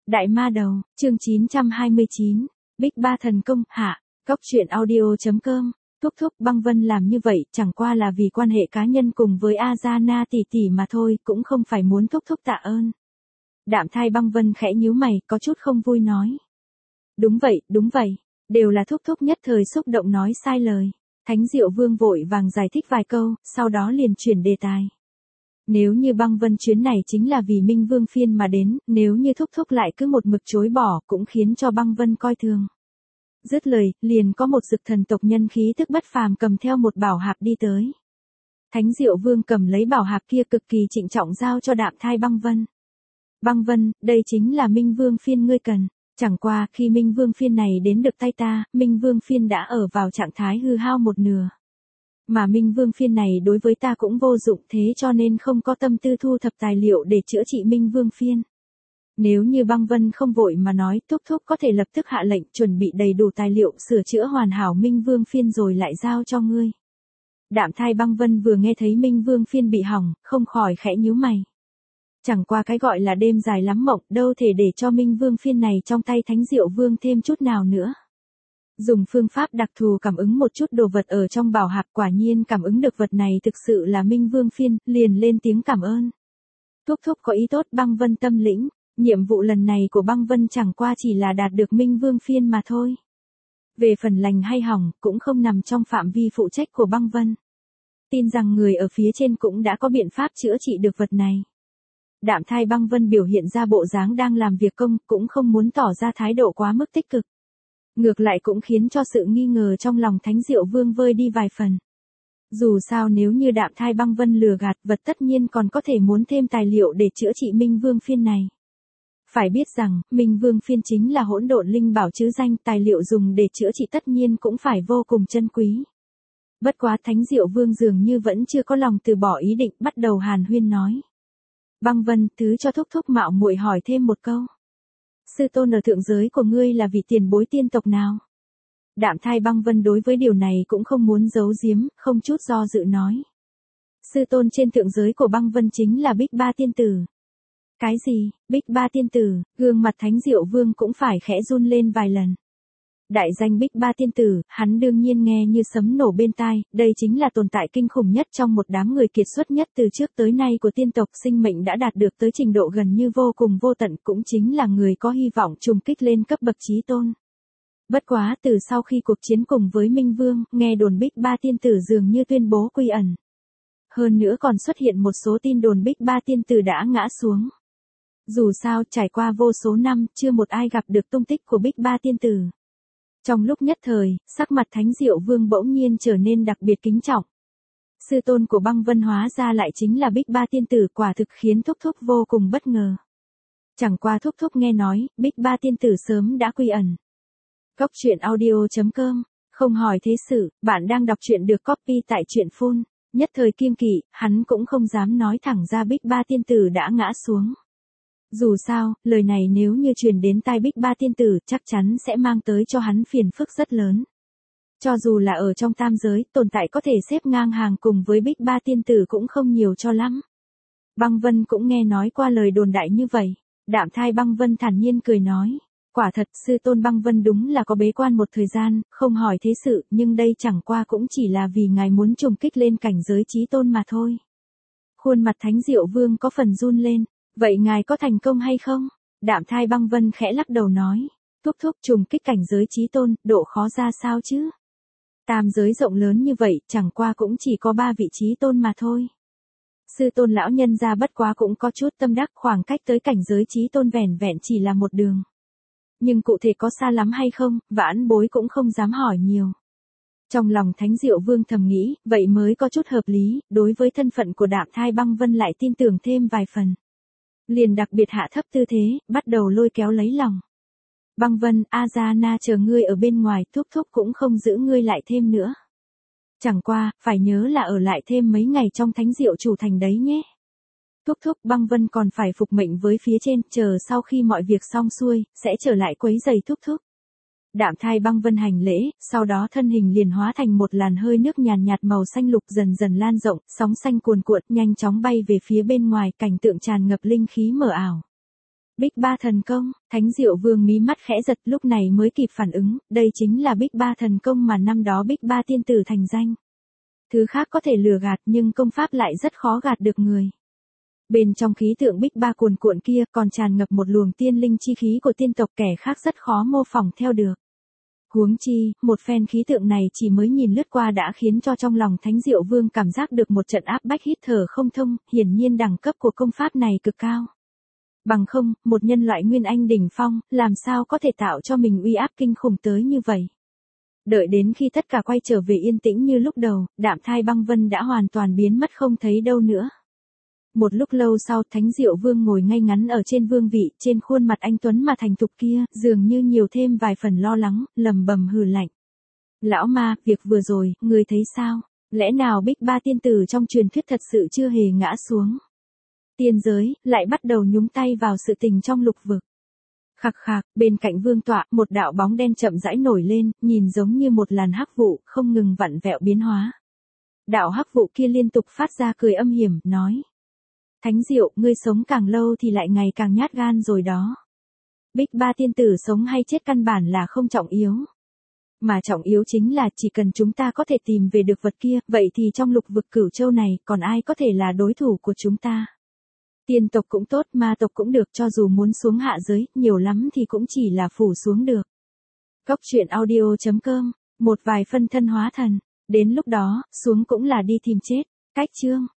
Đại ma đầu, chương 929, Big Ba thần công, hạ, Cóc truyện audio.com, thúc thúc Băng Vân làm như vậy chẳng qua là vì quan hệ cá nhân cùng với Azana tỷ tỷ mà thôi, cũng không phải muốn thúc thúc tạ ơn. Đạm Thai Băng Vân khẽ nhíu mày, có chút không vui nói. Đúng vậy, đều là thúc thúc nhất thời xúc động nói sai lời. Thánh Diệu Vương vội vàng giải thích vài câu, sau đó liền chuyển đề tài. Nếu như Băng Vân chuyến này chính là vì Minh Vương phiên mà đến, nếu như thúc thúc lại cứ một mực chối bỏ cũng khiến cho Băng Vân coi thường. Dứt lời, liền có một dực thần tộc nhân khí tức bất phàm cầm theo một bảo hạp đi tới. Thánh Diệu Vương cầm lấy bảo hạp kia cực kỳ trịnh trọng giao cho Đạm Thai Băng Vân. Băng Vân, đây chính là Minh Vương phiên ngươi cần. Chẳng qua khi Minh Vương phiên này đến được tay ta, Minh Vương phiên đã ở vào trạng thái hư hao một nửa. Mà Minh Vương phiên này đối với ta cũng vô dụng, thế cho nên không có tâm tư thu thập tài liệu để chữa trị Minh Vương phiên. Nếu như Băng Vân không vội mà nói, thúc thúc có thể lập tức hạ lệnh chuẩn bị đầy đủ tài liệu sửa chữa hoàn hảo Minh Vương phiên rồi lại giao cho ngươi. Đạm Thai Băng Vân vừa nghe thấy Minh Vương phiên bị hỏng, không khỏi khẽ nhíu mày. Chẳng qua cái gọi là đêm dài lắm mộng, đâu thể để cho Minh Vương phiên này trong tay Thánh Diệu Vương thêm chút nào nữa. Dùng phương pháp đặc thù cảm ứng một chút đồ vật ở trong bảo hạp, quả nhiên cảm ứng được vật này thực sự là Minh Vương phiên, liền lên tiếng cảm ơn. Thúc thúc có ý tốt. Băng Vân tâm lĩnh, nhiệm vụ lần này của Băng Vân chẳng qua chỉ là đạt được Minh Vương phiên mà thôi. Về phần lành hay hỏng, cũng không nằm trong phạm vi phụ trách của Băng Vân. Tin rằng người ở phía trên cũng đã có biện pháp chữa trị được vật này. Đạm Thai Băng Vân biểu hiện ra bộ dáng đang làm việc công, cũng không muốn tỏ ra thái độ quá mức tích cực. Ngược lại cũng khiến cho sự nghi ngờ trong lòng Thánh Diệu Vương vơi đi vài phần. Dù sao nếu như Đạm Thai Băng Vân lừa gạt vật, tất nhiên còn có thể muốn thêm tài liệu để chữa trị Minh Vương phiên này. Phải biết rằng, Minh Vương phiên chính là hỗn độn linh bảo chứ danh, tài liệu dùng để chữa trị tất nhiên cũng phải vô cùng chân quý. Bất quá Thánh Diệu Vương dường như vẫn chưa có lòng từ bỏ ý định, bắt đầu hàn huyên nói. Băng Vân, thứ cho thúc thúc mạo muội hỏi thêm một câu. Sư tôn ở thượng giới của ngươi là vị tiền bối tiên tộc nào? Đạm Thai Băng Vân đối với điều này cũng không muốn giấu giếm, không chút do dự nói. Sư tôn trên thượng giới của Băng Vân chính là Big Ba tiên tử. Cái gì, Big Ba tiên tử? Gương mặt Thánh Diệu Vương cũng phải khẽ run lên vài lần. Đại danh Big Ba tiên tử, hắn đương nhiên nghe như sấm nổ bên tai, đây chính là tồn tại kinh khủng nhất trong một đám người kiệt xuất nhất từ trước tới nay của tiên tộc, sinh mệnh đã đạt được tới trình độ gần như vô cùng vô tận, cũng chính là người có hy vọng trùng kích lên cấp bậc chí tôn. Bất quá từ sau khi cuộc chiến cùng với Minh Vương, nghe đồn Big Ba tiên tử dường như tuyên bố quy ẩn. Hơn nữa còn xuất hiện một số tin đồn Big Ba tiên tử đã ngã xuống. Dù sao, trải qua vô số năm, chưa một ai gặp được tung tích của Big Ba tiên tử. Trong lúc nhất thời, sắc mặt Thánh Diệu Vương bỗng nhiên trở nên đặc biệt kính trọng. Sư tôn của Băng Vân hóa ra lại chính là Big Ba tiên tử, quả thực khiến thúc thúc vô cùng bất ngờ. Chẳng qua thúc thúc nghe nói, Big Ba tiên tử sớm đã quy ẩn. Cóc truyện audio.com, không hỏi thế sự, bạn đang đọc truyện được copy tại truyện phone. Nhất thời kiêng kỵ, hắn cũng không dám nói thẳng ra Big Ba tiên tử đã ngã xuống. Dù sao, lời này nếu như truyền đến tai Big Ba tiên tử, chắc chắn sẽ mang tới cho hắn phiền phức rất lớn. Cho dù là ở trong tam giới, tồn tại có thể xếp ngang hàng cùng với Big Ba tiên tử cũng không nhiều cho lắm. Băng Vân cũng nghe nói qua lời đồn đại như vậy. Đạm Thai Băng Vân thản nhiên cười nói. Quả thật, sư tôn Băng Vân đúng là có bế quan một thời gian, không hỏi thế sự, nhưng đây chẳng qua cũng chỉ là vì ngài muốn trùng kích lên cảnh giới chí tôn mà thôi. Khuôn mặt Thánh Diệu Vương có phần run lên. Vậy ngài có thành công hay không? Đạm Thai Băng Vân khẽ lắc đầu nói. Thúc thúc, trùng kích cảnh giới chí tôn, độ khó ra sao chứ? Tam giới rộng lớn như vậy, chẳng qua cũng chỉ có 3 vị chí tôn mà thôi. Sư tôn lão nhân ra bất quá cũng có chút tâm đắc, khoảng cách tới cảnh giới chí tôn vẻn vẹn chỉ là một đường. Nhưng cụ thể có xa lắm hay không, vãn bối cũng không dám hỏi nhiều. Trong lòng Thánh Diệu Vương thầm nghĩ, vậy mới có chút hợp lý, đối với thân phận của Đạm Thai Băng Vân lại tin tưởng thêm vài phần. Liền đặc biệt hạ thấp tư thế, bắt đầu lôi kéo lấy lòng. Băng Vân, Azana chờ ngươi ở bên ngoài, thúc thúc cũng không giữ ngươi lại thêm nữa. Chẳng qua, phải nhớ là ở lại thêm mấy ngày trong Thánh Diệu chủ thành đấy nhé. Thúc thúc. Băng Vân còn phải phục mệnh với phía trên, chờ sau khi mọi việc xong xuôi, sẽ trở lại quấy giày thúc thúc. Đạm Thai Băng Vân hành lễ, sau đó thân hình liền hóa thành một làn hơi nước nhàn nhạt màu xanh lục dần dần lan rộng, sóng xanh cuồn cuộn, nhanh chóng bay về phía bên ngoài, cảnh tượng tràn ngập linh khí mờ ảo. Big Ba thần công, Thánh Diệu Vương mí mắt khẽ giật lúc này mới kịp phản ứng, đây chính là Big Ba thần công mà năm đó Big Ba tiên tử thành danh. Thứ khác có thể lừa gạt nhưng công pháp lại rất khó gạt được người. Bên trong khí tượng Big Ba cuồn cuộn kia còn tràn ngập một luồng tiên linh chi khí của tiên tộc kẻ khác rất khó mô phỏng theo được. Huống chi, một phen khí tượng này chỉ mới nhìn lướt qua đã khiến cho trong lòng Thánh Diệu Vương cảm giác được một trận áp bách hít thở không thông, hiển nhiên đẳng cấp của công pháp này cực cao. Bằng không, một nhân loại nguyên anh đỉnh phong, làm sao có thể tạo cho mình uy áp kinh khủng tới như vậy. Đợi đến khi tất cả quay trở về yên tĩnh như lúc đầu, Đạm Thai Băng Vân đã hoàn toàn biến mất không thấy đâu nữa. Một lúc lâu sau, Thánh Diệu Vương ngồi ngay ngắn ở trên vương vị, trên khuôn mặt anh tuấn mà thành thục kia, dường như nhiều thêm vài phần lo lắng, lầm bầm hừ lạnh. Lão ma, việc vừa rồi, ngươi thấy sao? Lẽ nào Big Ba tiên tử trong truyền thuyết thật sự chưa hề ngã xuống? Tiên giới, lại bắt đầu nhúng tay vào sự tình trong lục vực. Khạc khạc, bên cạnh vương tọa, một đạo bóng đen chậm rãi nổi lên, nhìn giống như một làn hắc vụ, không ngừng vặn vẹo biến hóa. Đạo hắc vụ kia liên tục phát ra cười âm hiểm, nói. Thánh Diệu, ngươi sống càng lâu thì lại ngày càng nhát gan rồi đó. Big Ba tiên tử sống hay chết căn bản là không trọng yếu. Mà trọng yếu chính là chỉ cần chúng ta có thể tìm về được vật kia, vậy thì trong lục vực Cửu Châu này, còn ai có thể là đối thủ của chúng ta. Tiên tộc cũng tốt, ma tộc cũng được, cho dù muốn xuống hạ giới, nhiều lắm thì cũng chỉ là phủ xuống được. Cốc truyện audio.com, một vài phân thân hóa thần, đến lúc đó, xuống cũng là đi tìm chết. Cách chương